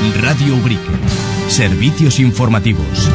Radio Ubrique. Servicios informativos.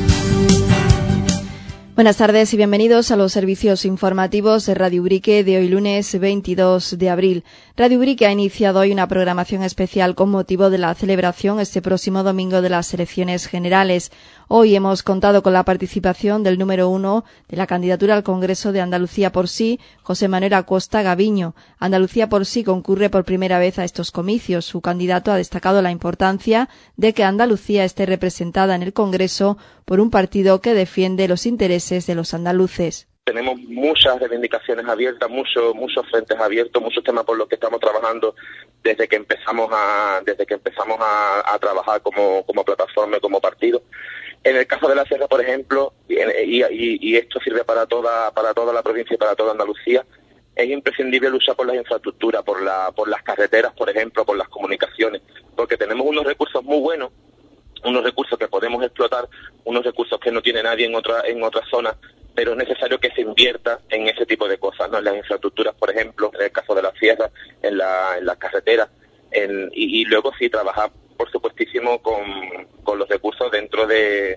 Buenas tardes y bienvenidos a los servicios informativos de Radio Ubrique de hoy lunes 22 de abril. Radio Ubrique ha iniciado hoy una programación especial con motivo de la celebración este próximo domingo de las elecciones generales. Hoy hemos contado con la participación del número 1 de la candidatura al Congreso de Andalucía por Sí, José Manuel Acosta Gaviño. Andalucía por Sí concurre por primera vez a estos comicios. Su candidato ha destacado la importancia de que Andalucía esté representada en el Congreso por un partido que defiende los intereses de los andaluces. Tenemos muchas reivindicaciones abiertas, muchos frentes abiertos, muchos temas por los que estamos trabajando desde que empezamos a trabajar como plataforma y como partido. En el caso de la Sierra, por ejemplo, y esto sirve para toda la provincia y para toda Andalucía, es imprescindible luchar por las infraestructuras, por las carreteras, por ejemplo, por las comunicaciones, porque tenemos unos recursos muy buenos, unos recursos que podemos explotar, unos recursos que no tiene nadie en otra zona, pero es necesario que se invierta en ese tipo de cosas, ¿no? En las infraestructuras, por ejemplo, en el caso de la Sierra, en las carreteras, y luego sí trabajar, por supuestísimo, con los recursos dentro de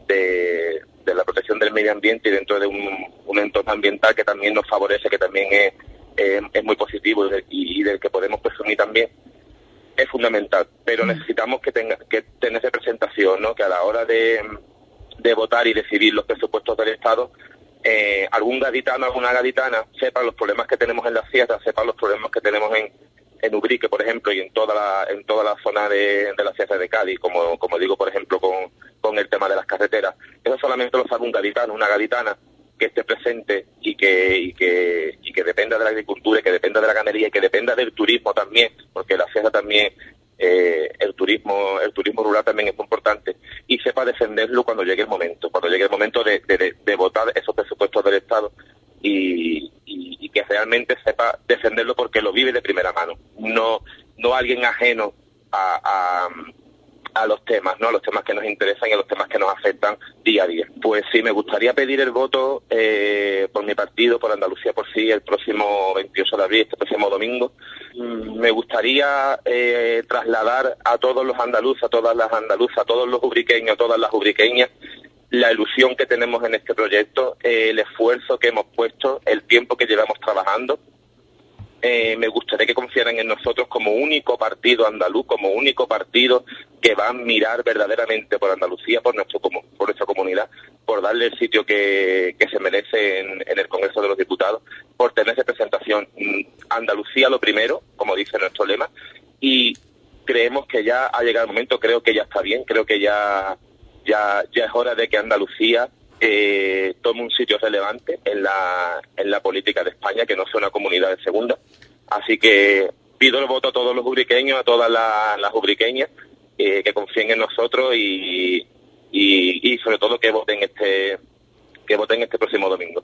la protección del medio ambiente y dentro de un entorno ambiental que también nos favorece, que también es muy positivo y del que podemos presumir también. Es fundamental, pero necesitamos que tener representación, ¿no? Que a la hora de votar y decidir los presupuestos del Estado, algún gaditano, alguna gaditana sepa los problemas que tenemos en la Sierra, sepa los problemas que tenemos en Ubrique, por ejemplo, y en toda la zona de la Sierra de Cádiz, como digo, por ejemplo, con el tema de las carreteras. Eso solamente lo sabe un gaditano, una gaditana que esté presente y que dependa de la agricultura, y que dependa de la ganadería, y que dependa del turismo también, porque la Sierra también, el turismo rural también es muy importante, y sepa defenderlo cuando llegue el momento de votar esos presupuestos del Estado, y que realmente sepa defenderlo porque lo vive de primera mano, no alguien ajeno a los temas, ¿no? A los temas que nos interesan y a los temas que nos afectan día a día. Pues sí, me gustaría pedir el voto por mi partido, por Andalucía por Sí, el próximo 28 de abril, este próximo domingo. Me gustaría trasladar a todos los andaluces, a todas las andaluzas, a todos los ubriqueños, a todas las ubriqueñas, la ilusión que tenemos en este proyecto, el esfuerzo que hemos puesto, el tiempo que llevamos trabajando. Me gustaría que confiaran en nosotros como único partido andaluz, como único partido que va a mirar verdaderamente por Andalucía, por nuestra comunidad, por darle el sitio que se merece en el Congreso de los Diputados, por tener representación. Andalucía lo primero, como dice nuestro lema, y creemos que ya ha llegado el momento, creo que ya está bien, creo que ya es hora de que Andalucía tome un sitio relevante en la política de España, que no sea una comunidad de segunda. Así que pido el voto a todos los ubriqueños, a todas las ubriqueñas, que confíen en nosotros y sobre todo que voten este próximo domingo.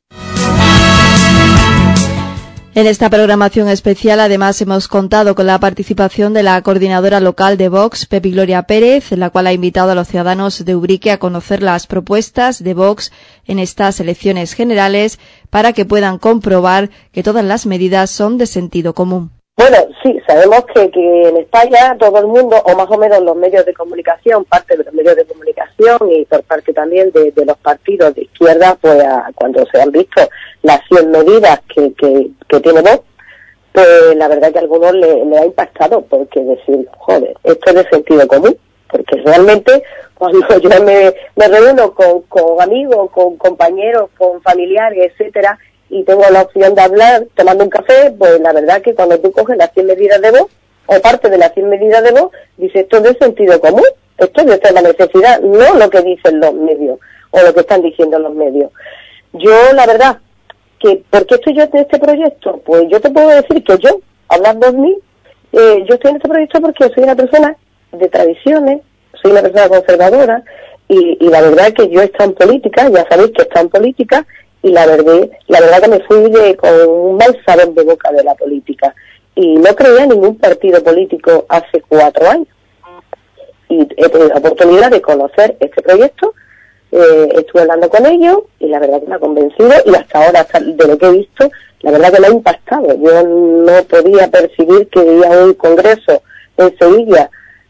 En esta programación especial, además, hemos contado con la participación de la coordinadora local de Vox, Pepi Gloria Pérez, la cual ha invitado a los ciudadanos de Ubrique a conocer las propuestas de Vox en estas elecciones generales para que puedan comprobar que todas las medidas son de sentido común. Bueno, sí, sabemos que en España todo el mundo, o más o menos los medios de comunicación, parte de los medios de comunicación y por parte también de los partidos de izquierda, pues cuando se han visto las 100 medidas que tiene Vox, pues la verdad que a algunos le ha impactado, porque decir, joder, esto es de sentido común, porque realmente cuando yo me reúno con amigos, con compañeros, con familiares, etcétera, y tengo la opción de hablar tomando un café, pues la verdad que cuando tú coges las 100 medidas de Vox, o parte de las 100 medidas de Vox, dices, esto es de sentido común, esto es de extrema necesidad, no lo que dicen los medios, o lo que están diciendo los medios. Yo, la verdad, que ¿por qué estoy yo en este proyecto? Pues yo te puedo decir que yo, hablando de mí, yo estoy en este proyecto porque soy una persona de tradiciones, soy una persona conservadora, y la verdad que yo he estado en política, ya sabéis que he estado en política, y la verdad que me fui con un mal sabor de boca de la política, y no creía en ningún partido político hace 4 años, y he tenido la oportunidad de conocer este proyecto, estuve hablando con ellos, y la verdad que me ha convencido, y hasta ahora, de lo que he visto, la verdad que me ha impactado. Yo no podía percibir que iba a un congreso en Sevilla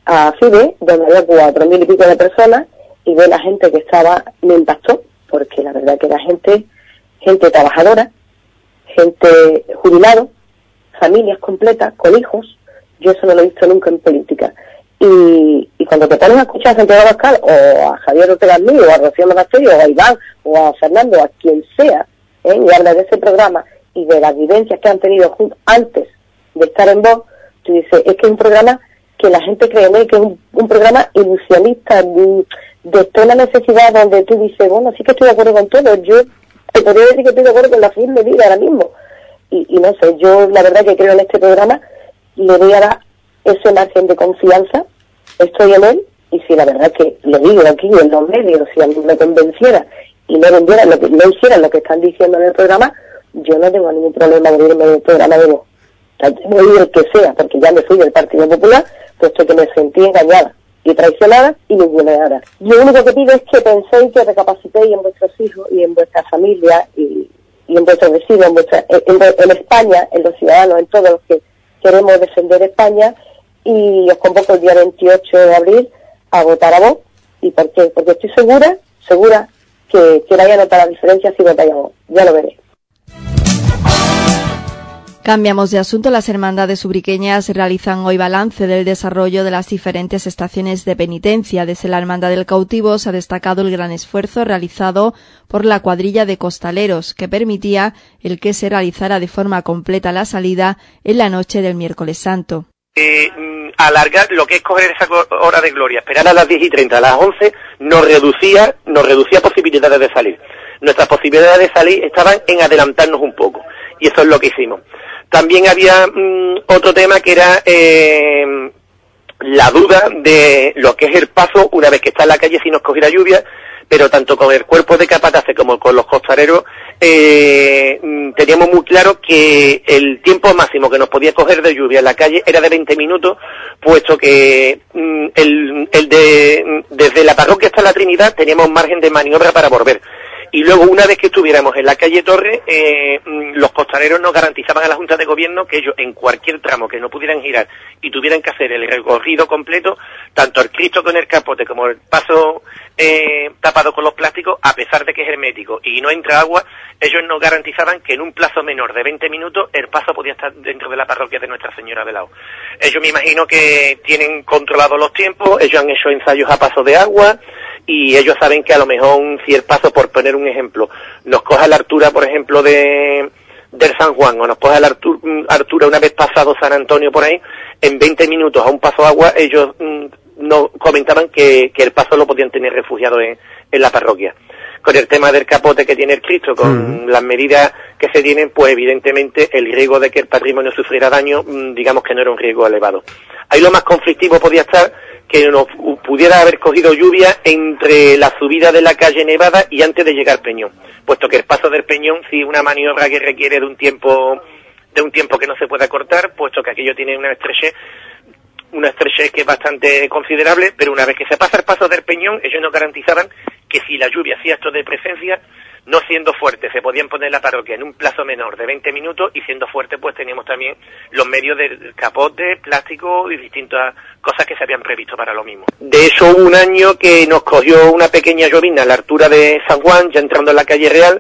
a FIBE, donde había 4.000 y pico de personas, y ve la gente que estaba, me impactó, porque la verdad que era gente trabajadora, gente jubilada, familias completas, con hijos. Yo eso no lo he visto nunca en política. Y cuando te pones a escuchar a Santiago Abascal, o a Javier Ortega Smith, o a Rocío Monasterio, o a Iván, o a Fernando, o a quien sea, y habla de ese programa y de las vivencias que han tenido antes de estar en Vox, tú dices, es que es un programa que la gente cree en él, que es un programa ilusionista, de toda la necesidad, donde tú dices, bueno, sí que estoy de acuerdo con todo, yo te podría decir que estoy de acuerdo con la fin de vida ahora mismo, y no sé, yo la verdad que creo en este programa, le voy a dar ese margen de confianza, estoy en él, y si la verdad que lo digo aquí en los medios, si a mí me convenciera y no vendiera no hicieran lo que están diciendo en el programa, yo no tengo ningún problema de irme del programa de Vox. Voy a ir el que sea, porque ya me fui del Partido Popular, puesto que me sentí engañada y traicionada y ninguneada. Yo lo único que pido es que penséis, que recapacitéis en vuestros hijos y en vuestra familia y en vuestros vecinos, en España, en los ciudadanos, en todos los que queremos defender España, y os convoco el día 28 de abril a votar a Vox. ¿Y por qué? Porque estoy segura que vaya a notar la diferencia si votáis a Vox. Ya lo veréis. Cambiamos de asunto. Las hermandades ubriqueñas realizan hoy balance del desarrollo de las diferentes estaciones de penitencia. Desde la Hermandad del Cautivo se ha destacado el gran esfuerzo realizado por la cuadrilla de costaleros, que permitía el que se realizara de forma completa la salida en la noche del miércoles santo. Alargar lo que es coger esa hora de gloria, esperar a las 10:30, a las 11, nos reducía posibilidades de salir. Nuestras posibilidades de salir estaban en adelantarnos un poco, y eso es lo que hicimos. También había otro tema que era la duda de lo que es el paso una vez que está en la calle si nos cogiera lluvia, pero tanto con el cuerpo de capataces como con los costaleros teníamos muy claro que el tiempo máximo que nos podía coger de lluvia en la calle era de 20 minutos, puesto que desde la parroquia hasta la Trinidad teníamos margen de maniobra para volver. Y luego, una vez que estuviéramos en la calle Torre, los costaleros nos garantizaban a la Junta de Gobierno que ellos, en cualquier tramo que no pudieran girar y tuvieran que hacer el recorrido completo, tanto el Cristo con el capote como el paso tapado con los plásticos, a pesar de que es hermético y no entra agua, ellos nos garantizaban que en un plazo menor de 20 minutos el paso podía estar dentro de la parroquia de Nuestra Señora de Lao. Ellos, me imagino que tienen controlados los tiempos, ellos han hecho ensayos a paso de agua, y ellos saben que a lo mejor si el paso, por poner un ejemplo, nos coge a la altura, por ejemplo, del San Juan, o nos coge a la altura una vez pasado San Antonio por ahí, en 20 minutos a un paso de agua, ellos nos comentaban que el paso lo podían tener refugiado en la parroquia. Con el tema del capote que tiene el Cristo, con las medidas que se tienen, pues evidentemente el riesgo de que el patrimonio sufriera daño, digamos que no era un riesgo elevado. Ahí lo más conflictivo podía estar que nos pudiera haber cogido lluvia entre la subida de la calle Nevada y antes de llegar al Peñón, puesto que el paso del Peñón sí una maniobra que requiere de un tiempo que no se puede cortar, puesto que aquello tiene una estrechez que es bastante considerable, pero una vez que se pasa el paso del Peñón, ellos nos garantizaban que si la lluvia hacía acto de presencia, no siendo fuerte, se podían poner la parroquia en un plazo menor de 20 minutos, y siendo fuerte, pues teníamos también los medios del capote, plástico y distintas cosas que se habían previsto para lo mismo. De hecho, hubo un año que nos cogió una pequeña llovizna a la altura de San Juan, ya entrando en la calle Real.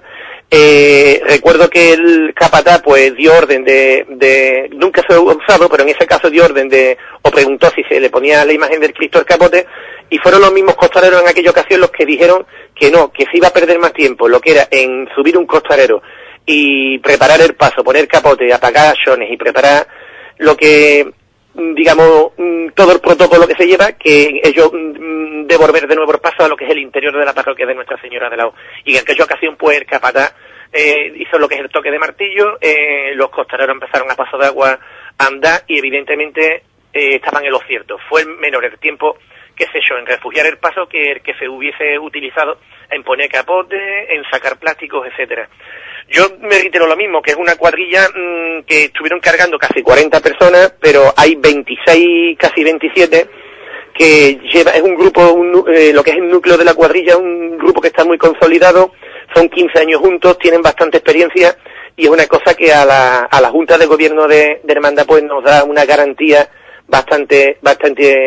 Recuerdo que el capataz pues dio orden de nunca se ha usado, pero en ese caso dio orden o preguntó si se le ponía la imagen del Cristo al capote, y fueron los mismos costaleros en aquella ocasión los que dijeron que no, que se iba a perder más tiempo lo que era en subir un costalero y preparar el paso, poner capote, apagar acciones y preparar lo que, digamos, todo el protocolo que se lleva, que ellos devolver de nuevo el paso a lo que es el interior de la parroquia de Nuestra Señora de Lao. Y en aquella ocasión, pues, el capataz hizo lo que es el toque de martillo, los costaleros empezaron a paso de agua a andar, y evidentemente estaban en lo cierto. Fue menor el tiempo que se echó en refugiar el paso que el que se hubiese utilizado en poner capote, en sacar plásticos, etcétera. Yo me reitero lo mismo, que es una cuadrilla que estuvieron cargando casi 40 personas, pero hay 26, casi 27, que es un grupo, lo que es el núcleo de la cuadrilla, un grupo que está muy consolidado, son 15 años juntos, tienen bastante experiencia, y es una cosa que a la Junta de Gobierno de Hermandad pues nos da una garantía bastante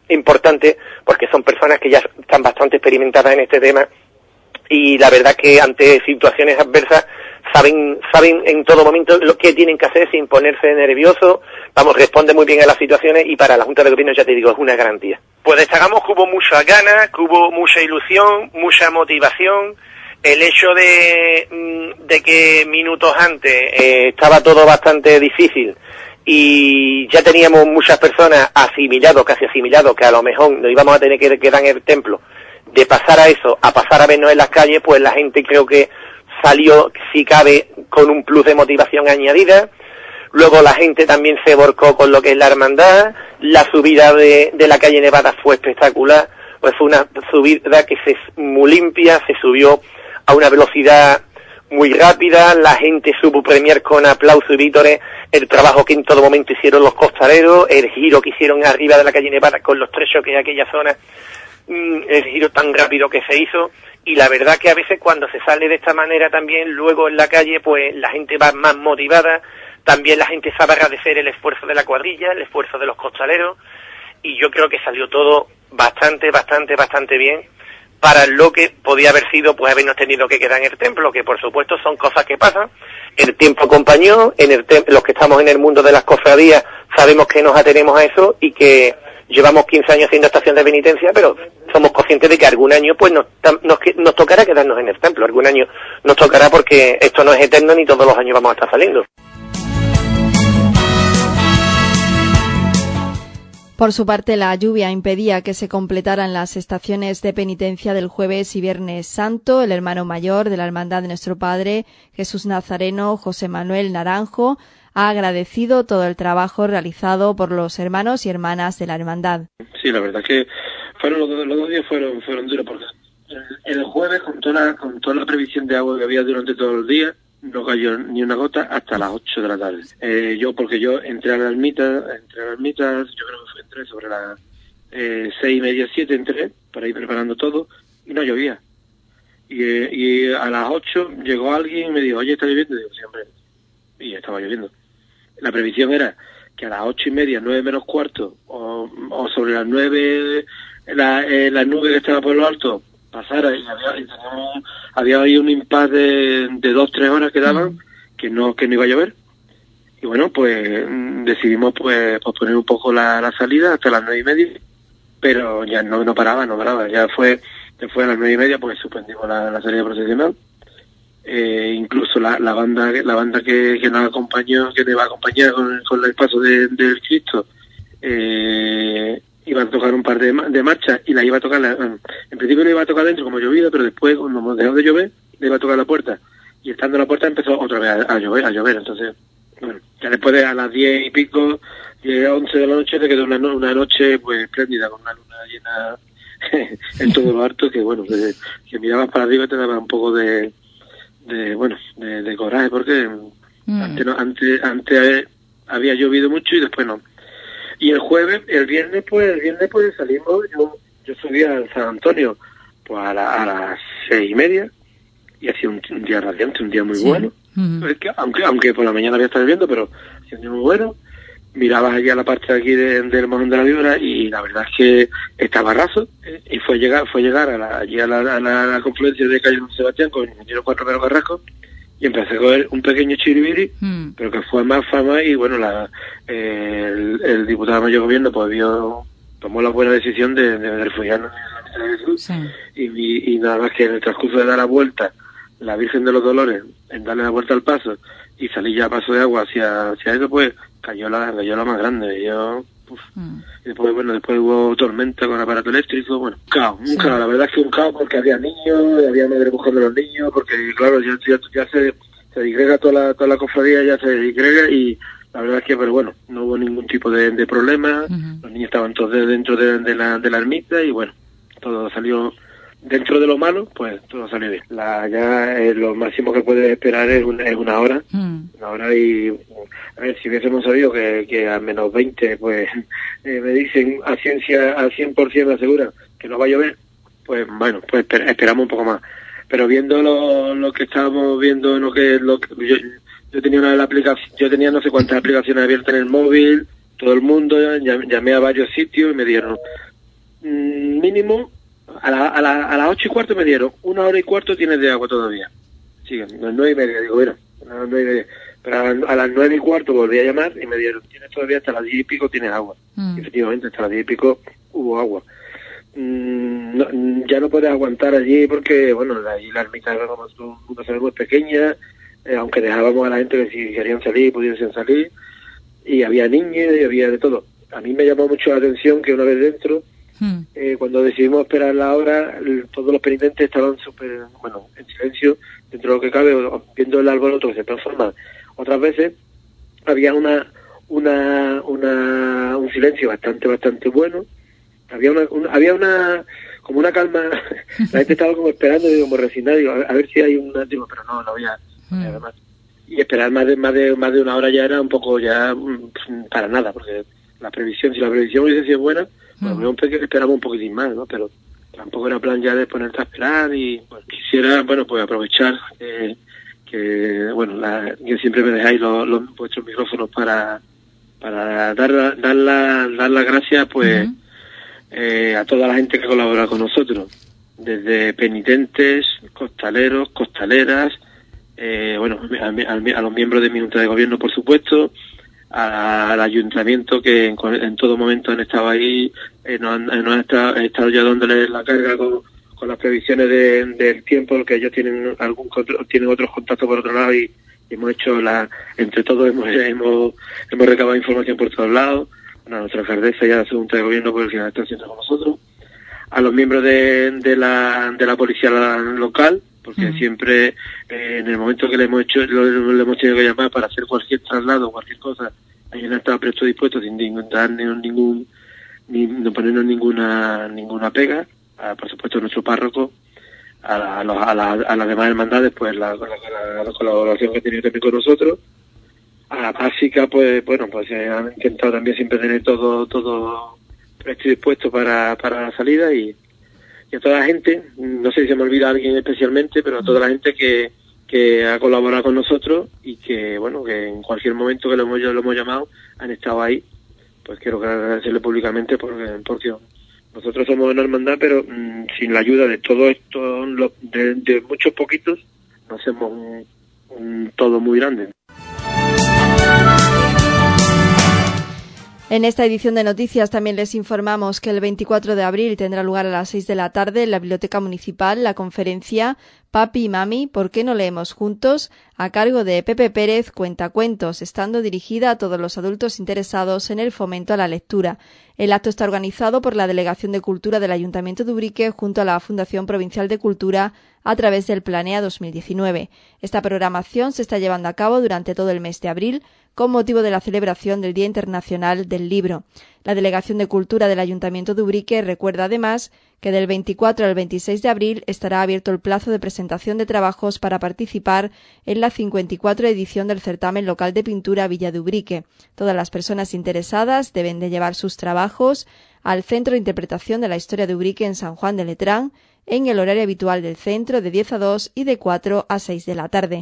importante, porque son personas que ya están bastante experimentadas en este tema, y la verdad que ante situaciones adversas saben en todo momento lo que tienen que hacer sin ponerse nerviosos. Vamos, responde muy bien a las situaciones, y para la Junta de Gobierno, ya te digo, es una garantía. Pues destacamos que hubo muchas ganas, que hubo mucha ilusión, mucha motivación. El hecho de que minutos antes estaba todo bastante difícil y ya teníamos muchas personas casi asimilado, que a lo mejor nos íbamos a tener que quedar en el templo, de pasar a eso, a pasar a vernos en las calles, pues la gente creo que salió, si cabe, con un plus de motivación añadida. Luego la gente también se volcó con lo que es la hermandad. La subida de la calle Nevada fue espectacular, pues fue una subida que muy limpia, se subió a una velocidad muy rápida. La gente supo premiar con aplausos y vítores el trabajo que en todo momento hicieron los costaleros, el giro que hicieron arriba de la calle Nevada con los trechos que hay en aquella zona, el giro tan rápido que se hizo. Y la verdad que a veces cuando se sale de esta manera también, luego en la calle, pues la gente va más motivada, también la gente sabe agradecer el esfuerzo de la cuadrilla, el esfuerzo de los costaleros, y yo creo que salió todo bastante bien para lo que podía haber sido, pues habernos tenido que quedar en el templo, que por supuesto son cosas que pasan. El tiempo acompañó, los que estamos en el mundo de las cofradías sabemos que nos atenemos a eso, y que llevamos 15 años haciendo estación de penitencia, pero somos conscientes de que algún año pues nos tocará quedarnos en el templo, algún año nos tocará, porque esto no es eterno ni todos los años vamos a estar saliendo. Por su parte, la lluvia impedía que se completaran las estaciones de penitencia del Jueves y Viernes Santo. El hermano mayor de la Hermandad de Nuestro Padre, Jesús Nazareno, José Manuel Naranjo, ha agradecido todo el trabajo realizado por los hermanos y hermanas de la hermandad. Sí, la verdad que fueron los dos días fueron duros, porque el jueves, con toda la previsión de agua que había durante todo el día, no cayó ni una gota hasta las 8 de la tarde. Porque yo entré a la ermita, yo creo que entré sobre las 6:30, 7, entré para ir preparando todo, y no llovía. Y a las 8 llegó alguien y me dijo, oye, ¿está lloviendo? Y digo, sí, hombre, y estaba lloviendo. La previsión era que a las 8:30, 9 menos cuarto, o sobre las 9, la nube que estaba por lo alto pasara, y había ahí un impasse de 2-3 horas que daban, que no iba a llover. Y bueno, pues decidimos pues posponer un poco la salida hasta las 9:30, pero ya no paraba. Ya fue después de las 9:30, pues suspendimos la salida procesional. Incluso la banda que nos acompañó, que nos iba a acompañar con el paso del Cristo, iba a tocar un par de marchas, y la iba a tocar, en principio no iba a tocar dentro como llovía, pero después, cuando dejó de llover, le iba a tocar la puerta, y estando en la puerta empezó otra vez a llover. Entonces, bueno, ya después de a las 10 y pico, 11 de la noche, te quedó una noche pues espléndida, con una luna llena en todo lo alto, que bueno, que mirabas para arriba y te daba un poco de coraje, porque antes había llovido mucho y después no. Y el viernes pues salimos, yo subí al San Antonio pues a las 6:30, y hacía un día radiante, un día muy bueno. Aunque por la mañana había estado lloviendo, pero hacía un día muy bueno. Mirabas allí a la parte de aquí del Mojón de la Víbora, y la verdad es que estaba raso, y fue llegar allí a la confluencia de calle San Sebastián con el ingeniero Juan Romero Carrasco, y empecé a coger un pequeño chiribiri, pero que fue más fama, y bueno, el diputado mayor gobierno pues tomó la buena decisión de refugiarnos en la Misa de Jesús, y nada más que en el transcurso de dar la vuelta, la Virgen de los Dolores, en darle la vuelta al paso, y salí ya a paso de agua hacia eso, pues cayó la más grande. Y después hubo tormenta con aparato eléctrico, bueno, un caos, la verdad es que un caos, porque había niños, había madre buscando a los niños, porque claro, ya se digrega toda la cofradía, ya se digrega, y la verdad es que, pero bueno, no hubo ningún tipo de problema. Los niños estaban todos dentro de la ermita, y bueno, todo salió. Dentro de lo malo, pues todo salió bien. Lo máximo que puedes esperar es una hora. Una hora, y a ver, si hubiésemos sabido que a menos 20, pues me dicen a 100% me aseguran que no va a llover, pues bueno, pues esperamos un poco más. Pero viendo lo que estábamos viendo, yo tenía no sé cuántas aplicaciones abiertas en el móvil, todo el mundo, llamé a varios sitios y me dijeron, mínimo, a las 8:15 me dieron, 1h15 tienes de agua todavía. Sí, a las 9:30, digo, bueno, a las 9:30. Pero a las 9:15 volví a llamar y me dieron, tienes todavía hasta las 10:00 tienes agua. Y efectivamente, hasta las 10:00 hubo agua. Ya no puedes aguantar allí porque, bueno, allí la ermita, como tú sabemos, es pequeña, aunque dejábamos a la gente que si querían salir, pudiesen salir, y había niños y había de todo. A mí me llamó mucho la atención que una vez dentro, cuando decidimos esperar la hora, todos los penitentes estaban en silencio, dentro de lo que cabe, viendo el alboroto que se transforma. Otras veces había un silencio bastante bueno. Había como una calma. La gente estaba como esperando, como resignada, a ver si hay pero no había además. Y esperar más de una hora ya era un poco ya para nada, porque si la previsión hubiese sido buena, pues esperamos un poquitín más, ¿no? Pero tampoco era plan ya de ponerte a esperar y pues, quisiera, pues aprovechar que siempre me dejáis vuestros micrófonos para dar las gracias, pues, a toda la gente que colabora con nosotros, desde penitentes, costaleros, costaleras, a los miembros de mi junta de gobierno, por supuesto, al ayuntamiento que en todo momento han estado ahí, nos han estado ya dándoles la carga con las previsiones del tiempo, porque ellos tienen otros contactos por otro lado y hemos hecho entre todos hemos recabado información por todos lados. A nuestra alcaldesa y a la Junta de Gobierno por el que está haciendo con nosotros, a los miembros de la policía local, porque siempre en el momento que le hemos tenido que llamar para hacer cualquier traslado, cualquier cosa, ellos han estado prestos dispuestos sin no ponernos ninguna pega. Por supuesto nuestro párroco, a las demás hermandades, pues la colaboración que ha tenido también con nosotros. A la básica, pues han intentado también siempre tener todo presto y dispuesto para la salida, y a toda la gente, no sé si se me olvida alguien especialmente, pero a toda la gente que ha colaborado con nosotros y que en cualquier momento que lo hemos llamado han estado ahí. Pues quiero agradecerle públicamente porque nosotros somos una hermandad, pero sin la ayuda de todo esto, de muchos poquitos, no hacemos un todo muy grande. En esta edición de noticias también les informamos que el 24 de abril tendrá lugar a las 6 de la tarde en la Biblioteca Municipal la conferencia Papi y Mami, ¿por qué no leemos juntos?, a cargo de Pepe Pérez Cuentacuentos, estando dirigida a todos los adultos interesados en el fomento a la lectura. El acto está organizado por la Delegación de Cultura del Ayuntamiento de Ubrique junto a la Fundación Provincial de Cultura a través del Planea 2019. Esta programación se está llevando a cabo durante todo el mes de abril con motivo de la celebración del Día Internacional del Libro. La Delegación de Cultura del Ayuntamiento de Ubrique recuerda además que del 24 al 26 de abril estará abierto el plazo de presentación de trabajos para participar en la 54 edición del certamen local de pintura Villa de Ubrique. Todas las personas interesadas deben de llevar sus trabajos al Centro de Interpretación de la Historia de Ubrique en San Juan de Letrán, en el horario habitual del centro de 10 a 2 y de 4 a 6 de la tarde.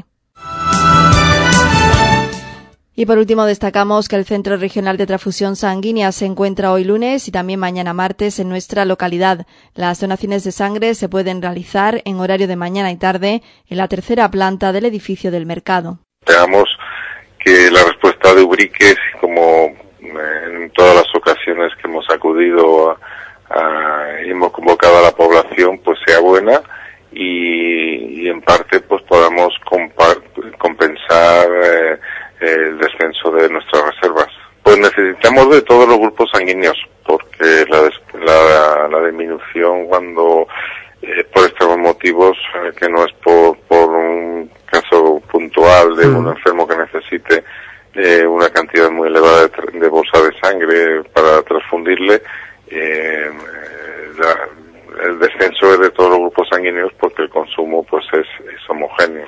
Y por último destacamos que el Centro Regional de Transfusión Sanguínea se encuentra hoy lunes y también mañana martes en nuestra localidad. Las donaciones de sangre se pueden realizar en horario de mañana y tarde en la tercera planta del edificio del mercado. Esperamos que la respuesta de Ubrique, como en todas las ocasiones que hemos acudido y hemos convocado a la población, pues sea buena y en parte pues podamos compensar el descenso de nuestras reservas. Pues necesitamos de todos los grupos sanguíneos, porque la disminución cuando por estos motivos, que no es por un caso puntual de un enfermo que necesite una cantidad muy elevada de bolsa de sangre para transfundirle, el descenso es de todos los grupos sanguíneos porque el consumo pues es homogéneo.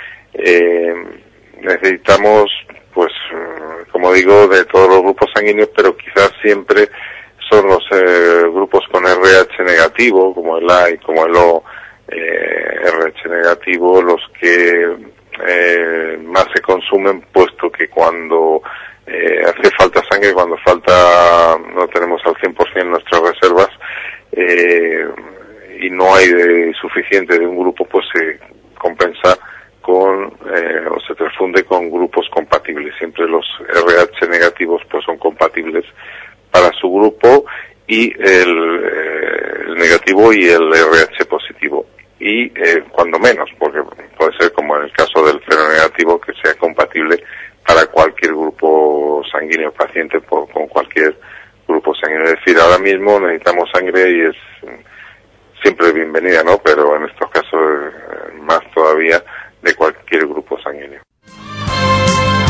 Necesitamos, pues, como digo, de todos los grupos sanguíneos, pero quizás siempre son los grupos con RH negativo, como el A y como el O, RH negativo, los que más se consumen, puesto que cuando hace falta sangre, cuando no tenemos al 100% nuestras reservas, y no hay suficiente de un grupo, pues se compensa con o se transfunde con grupos compatibles. Siempre los RH negativos pues son compatibles para su grupo, y el negativo y el RH positivo, y cuando menos, porque puede ser como en el caso del seronegativo, que sea compatible para cualquier grupo sanguíneo paciente con cualquier grupo sanguíneo. Es decir, ahora mismo necesitamos sangre y es siempre bienvenida, ¿no? Pero en estos casos más todavía de cualquier grupo sanguíneo.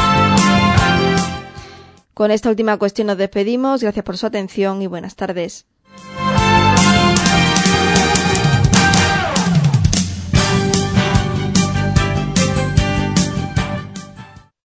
Con esta última cuestión nos despedimos. Gracias por su atención y buenas tardes.